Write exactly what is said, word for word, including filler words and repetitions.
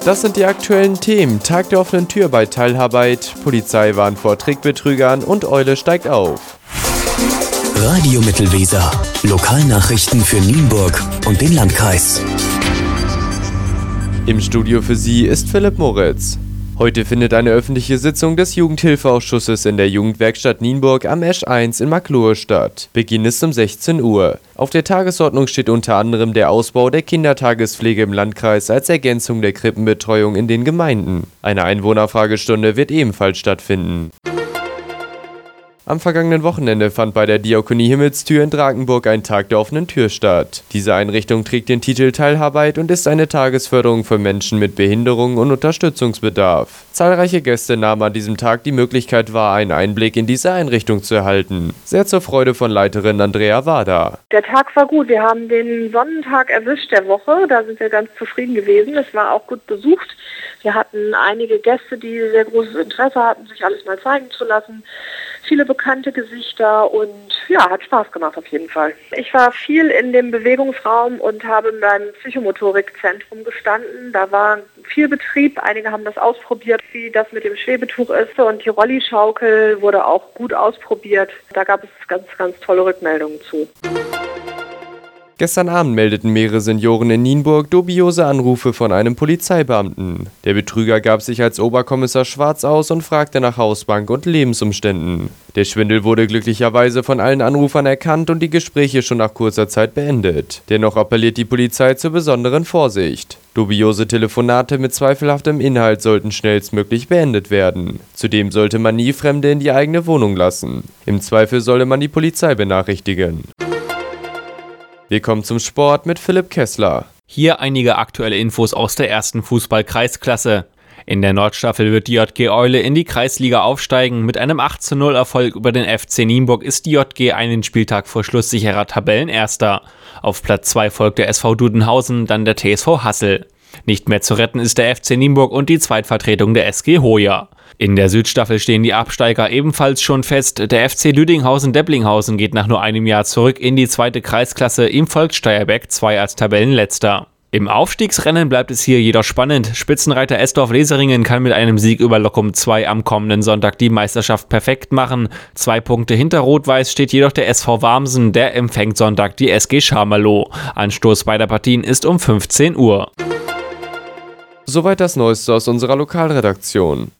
Das sind die aktuellen Themen. Tag der offenen Tür bei Teilarbeit, Polizei warnt vor Trickbetrügern und Eule steigt auf. Radio Mittelweser. Lokalnachrichten für Nienburg und den Landkreis. Im Studio für Sie ist Philipp Moritz. Heute findet eine öffentliche Sitzung des Jugendhilfeausschusses in der Jugendwerkstatt Nienburg am Esch eins in Marklohe statt. Beginn ist um sechzehn Uhr. Auf der Tagesordnung steht unter anderem der Ausbau der Kindertagespflege im Landkreis als Ergänzung der Krippenbetreuung in den Gemeinden. Eine Einwohnerfragestunde wird ebenfalls stattfinden. Am vergangenen Wochenende fand bei der Diakonie Himmelstür in Drakenburg ein Tag der offenen Tür statt. Diese Einrichtung trägt den Titel Teilarbeit und ist eine Tagesförderung für Menschen mit Behinderung und Unterstützungsbedarf. Zahlreiche Gäste nahmen an diesem Tag die Möglichkeit wahr, einen Einblick in diese Einrichtung zu erhalten. Sehr zur Freude von Leiterin Andrea Wader. Der Tag war gut. Wir haben den Sonnentag erwischt der Woche. Da sind wir ganz zufrieden gewesen. Es war auch gut besucht. Wir hatten einige Gäste, die sehr großes Interesse hatten, sich alles mal zeigen zu lassen. Viele bekannte Gesichter und ja, hat Spaß gemacht auf jeden Fall. Ich war viel in dem Bewegungsraum und habe beim Psychomotorikzentrum gestanden. Da war viel Betrieb. Einige haben das ausprobiert, wie das mit dem Schwebetuch ist. Und die Rollischaukel wurde auch gut ausprobiert. Da gab es ganz, ganz tolle Rückmeldungen zu. Gestern Abend meldeten mehrere Senioren in Nienburg dubiose Anrufe von einem Polizeibeamten. Der Betrüger gab sich als Oberkommissar Schwarz aus und fragte nach Hausbank und Lebensumständen. Der Schwindel wurde glücklicherweise von allen Anrufern erkannt und die Gespräche schon nach kurzer Zeit beendet. Dennoch appelliert die Polizei zur besonderen Vorsicht. Dubiose Telefonate mit zweifelhaftem Inhalt sollten schnellstmöglich beendet werden. Zudem sollte man nie Fremde in die eigene Wohnung lassen. Im Zweifel solle man die Polizei benachrichtigen. Wir kommen zum Sport mit Philipp Kessler. Hier einige aktuelle Infos aus der ersten Fußball-Kreisklasse. In der Nordstaffel wird die J G Eule in die Kreisliga aufsteigen. Mit einem acht zu null Erfolg über den F C Nienburg ist die J G einen Spieltag vor Schluss sicherer Tabellenerster. Auf Platz zwei folgt der S V Dudenhausen, dann der T S V Hassel. Nicht mehr zu retten ist der F C Nienburg und die Zweitvertretung der S G Hoya. In der Südstaffel stehen die Absteiger ebenfalls schon fest. Der F C Lüdinghausen-Depplinghausen geht nach nur einem Jahr zurück in die zweite Kreisklasse. Ihm folgt Steierbeck zwei als Tabellenletzter. Im Aufstiegsrennen bleibt es hier jedoch spannend. Spitzenreiter Esdorf-Leseringen kann mit einem Sieg über Lockum zwei am kommenden Sonntag die Meisterschaft perfekt machen. Zwei Punkte hinter Rot-Weiß steht jedoch der S V Warmsen. Der empfängt Sonntag die S G Scharmerloh. Anstoß beider Partien ist um fünfzehn Uhr. Soweit das Neueste aus unserer Lokalredaktion.